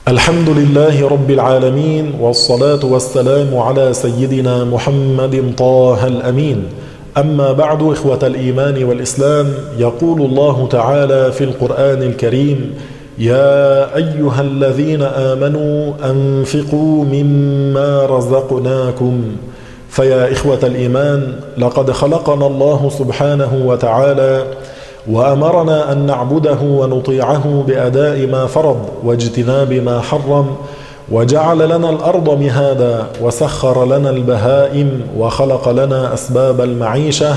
الحمد لله رب العالمين، والصلاة والسلام على سيدنا محمد طه الأمين. أما بعد، إخوة الإيمان والإسلام، يقول الله تعالى في القرآن الكريم: يا أيها الذين آمنوا أنفقوا مما رزقناكم. فيا إخوة الإيمان، لقد خلقنا الله سبحانه وتعالى وأمرنا أن نعبده ونطيعه بأداء ما فرض واجتناب ما حرم، وجعل لنا الأرض مهادا، وسخر لنا البهائم، وخلق لنا أسباب المعيشة،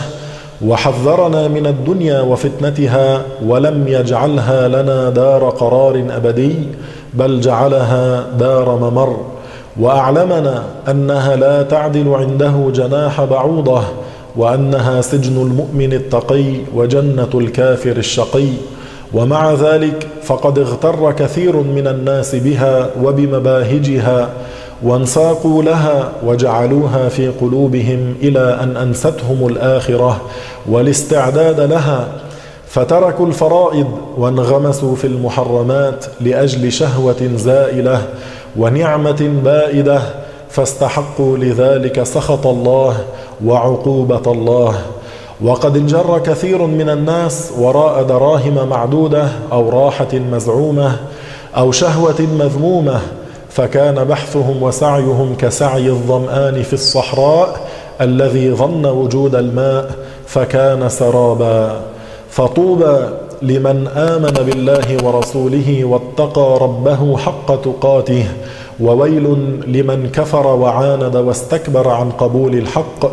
وحذرنا من الدنيا وفتنتها، ولم يجعلها لنا دار قرار أبدي، بل جعلها دار ممر، وأعلمنا أنها لا تعدل عنده جناح بعوضة، وأنها سجن المؤمن التقي وجنة الكافر الشقي. ومع ذلك فقد اغتر كثير من الناس بها وبمباهجها، وانساقوا لها وجعلوها في قلوبهم إلى أن أنستهم الآخرة والاستعداد لها، فتركوا الفرائض وانغمسوا في المحرمات لأجل شهوة زائلة ونعمة بائدة، فاستحقوا لذلك سخط الله وعقوبة الله. وقد انجر كثير من الناس وراء دراهم معدودة أو راحة مزعومة أو شهوة مذمومة، فكان بحثهم وسعيهم كسعي الظمآن في الصحراء الذي ظن وجود الماء فكان سرابا. فطوبى لمن آمن بالله ورسوله واتقى ربه حق تقاته، وويل لمن كفر وعاند واستكبر عن قبول الحق.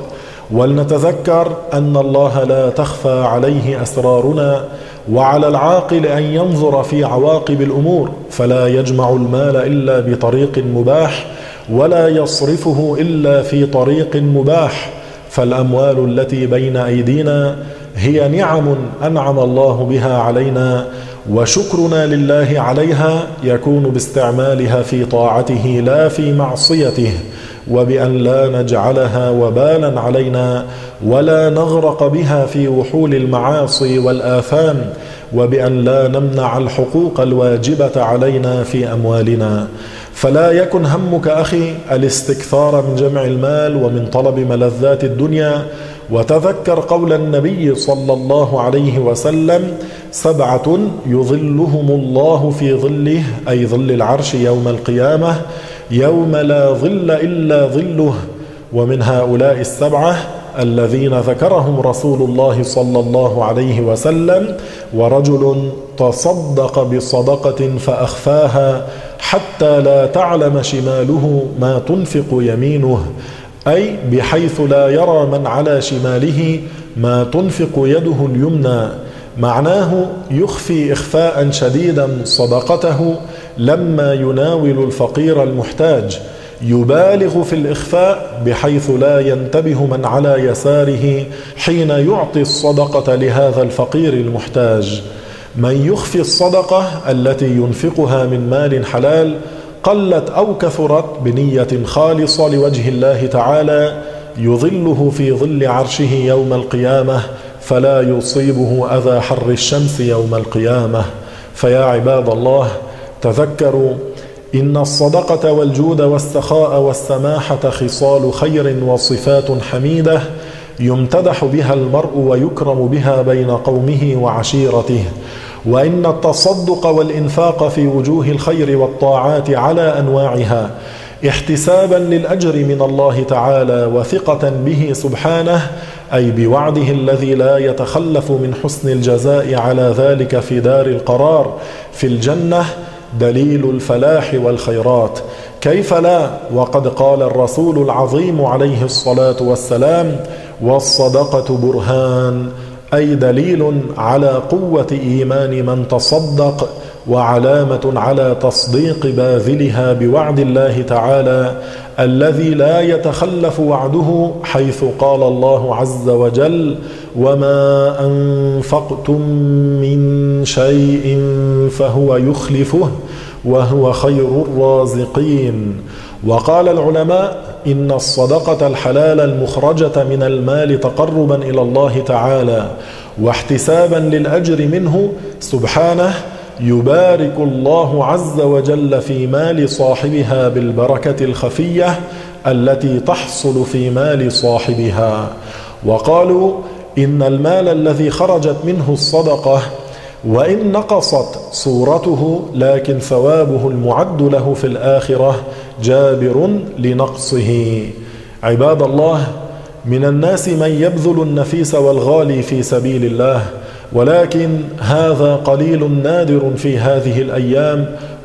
ولنتذكر أن الله لا تخفى عليه أسرارنا، وعلى العاقل أن ينظر في عواقب الأمور، فلا يجمع المال إلا بطريق مباح، ولا يصرفه إلا في طريق مباح. فالأموال التي بين أيدينا هي نعم أنعم الله بها علينا، وشكرنا لله عليها يكون باستعمالها في طاعته لا في معصيته، وبأن لا نجعلها وبالا علينا ولا نغرق بها في وحول المعاصي والآثام، وبأن لا نمنع الحقوق الواجبة علينا في أموالنا. فلا يكن همك أخي الاستكثار من جمع المال ومن طلب ملذات الدنيا، وتذكر قول النبي صلى الله عليه وسلم: 7 يظلهم الله في ظله، أي ظل العرش يوم القيامة، يوم لا ظل إلا ظله. ومن هؤلاء 7 الذين ذكرهم رسول الله صلى الله عليه وسلم: ورجل تصدق بصدقة فأخفاها حتى لا تعلم شماله ما تنفق يمينه، أي بحيث لا يرى من على شماله ما تنفق يده اليمنى. معناه يخفي إخفاء شديدا صدقته لما يناول الفقير المحتاج، يبالغ في الإخفاء بحيث لا ينتبه من على يساره حين يعطي الصدقة لهذا الفقير المحتاج. من يخفي الصدقة التي ينفقها من مال حلال قلت أو كثرت بنية خالصة لوجه الله تعالى، يظله في ظل عرشه يوم القيامة، فلا يصيبه أذى حر الشمس يوم القيامة. فيا عباد الله، تذكروا إن الصدقة والجود والسخاء والسماحة خصال خير وصفات حميدة يمتدح بها المرء ويكرم بها بين قومه وعشيرته. وإن التصدق والإنفاق في وجوه الخير والطاعات على أنواعها احتسابا للأجر من الله تعالى وثقة به سبحانه، أي بوعده الذي لا يتخلف من حسن الجزاء على ذلك في دار القرار في الجنة، دليل الفلاح والخيرات. كيف لا، وقد قال الرسول العظيم عليه الصلاة والسلام: والصدقة برهان، أي دليل على قوة إيمان من تصدق، وعلامة على تصديق باذلها بوعد الله تعالى الذي لا يتخلف وعده، حيث قال الله عز وجل: وما أنفقتم من شيء فهو يخلفه وهو خير الرازقين. وقال العلماء: إن الصدقة الحلال المخرجة من المال تقربا إلى الله تعالى واحتسابا للأجر منه سبحانه يبارك الله عز وجل في مال صاحبها بالبركة الخفية التي تحصل في مال صاحبها. وقالوا إن المال الذي خرجت منه الصدقة وإن نقصت صورته لكن ثوابه المعد له في الآخرة جابر لنقصه. عباد الله، من الناس من يبذل النفيس والغالي في سبيل الله، ولكن هذا قليل نادر في هذه الأيام،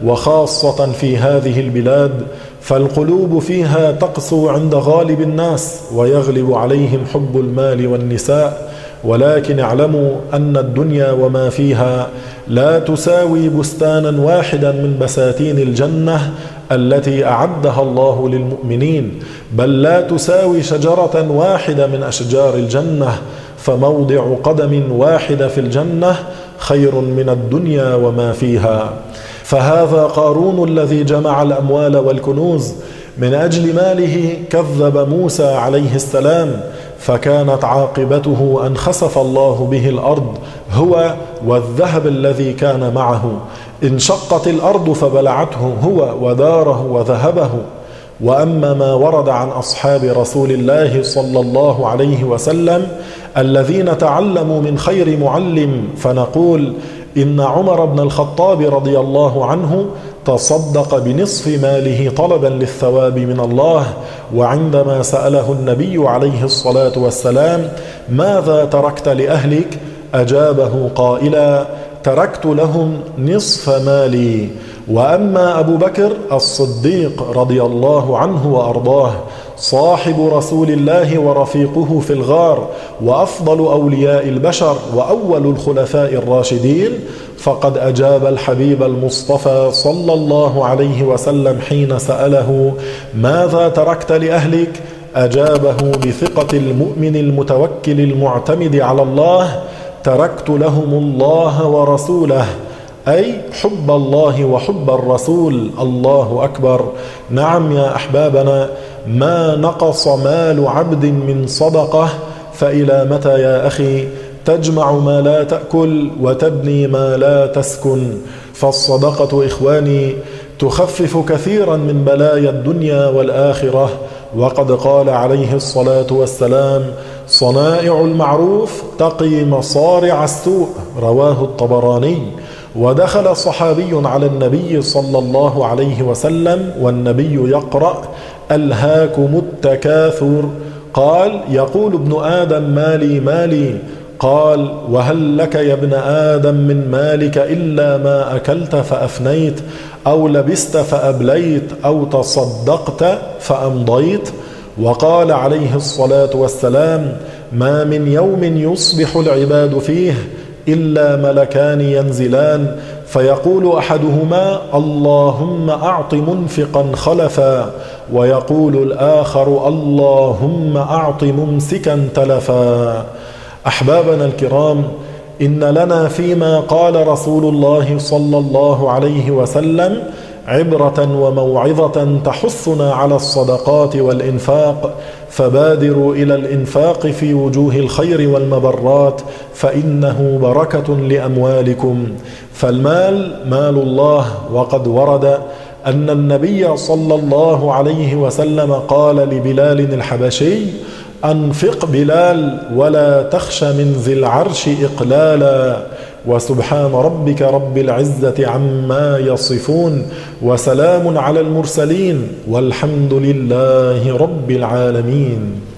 وخاصة في هذه البلاد، فالقلوب فيها تقسو عند غالب الناس ويغلب عليهم حب المال والنساء. ولكن اعلموا أن الدنيا وما فيها لا تساوي بستانا واحدا من بساتين الجنة التي أعدها الله للمؤمنين، بل لا تساوي شجرة واحدة من أشجار الجنة، فموضع قدم واحدة في الجنة خير من الدنيا وما فيها. فهذا قارون الذي جمع الأموال والكنوز من أجل ماله كذب موسى عليه السلام، فكانت عاقبته أن خسف الله به الأرض هو والذهب الذي كان معه. انشقت الأرض فبلعته هو وداره وذهبه. وأما ما ورد عن أصحاب رسول الله صلى الله عليه وسلم الذين تعلموا من خير معلم، فنقول إن عمر بن الخطاب رضي الله عنه تصدق بنصف ماله طلبا للثواب من الله، وعندما سأله النبي عليه الصلاة والسلام ماذا تركت لأهلك أجابه قائلا تركت لهم نصف مالي. وأما أبو بكر الصديق رضي الله عنه وأرضاه صاحب رسول الله ورفيقه في الغار وأفضل أولياء البشر وأول الخلفاء الراشدين، فقد أجاب الحبيب المصطفى صلى الله عليه وسلم حين سأله ماذا تركت لأهلك أجابه بثقة المؤمن المتوكل المعتمد على الله تركت لهم الله ورسوله، أي حب الله وحب الرسول. الله أكبر. نعم يا أحبابنا، ما نقص مال عبد من صدقة، فإلى متى يا أخي تجمع ما لا تأكل وتبني ما لا تسكن؟ فالصدقة إخواني تخفف كثيرا من بلايا الدنيا والآخرة، وقد قال عليه الصلاة والسلام صنائع المعروف تقي مصارع السوء، رواه الطبراني. ودخل صحابي على النبي صلى الله عليه وسلم والنبي يقرأ ألهاكم التكاثر، قال يقول ابن آدم مالي مالي، قال وهل لك يا ابن آدم من مالك إلا ما أكلت فأفنيت أو لبست فأبليت أو تصدقت فأمضيت؟ وقال عليه الصلاة والسلام ما من يوم يصبح العباد فيه إلا ملكان ينزلان فيقول أحدهما اللهم أعط منفقا خلفا، ويقول الآخر اللهم أعط ممسكا تلفا. أحبابنا الكرام، إن لنا فيما قال رسول الله صلى الله عليه وسلم عبرة وموعظة تحثنا على الصدقات والإنفاق، فبادروا إلى الإنفاق في وجوه الخير والمبرات فإنه بركة لأموالكم. فالمال مال الله، وقد ورد أن النبي صلى الله عليه وسلم قال لبلال الحبشي أنفق بلال ولا تخش من ذي العرش إقلالا. وسبحان ربك رب العزة عما يصفون، وسلام على المرسلين، والحمد لله رب العالمين.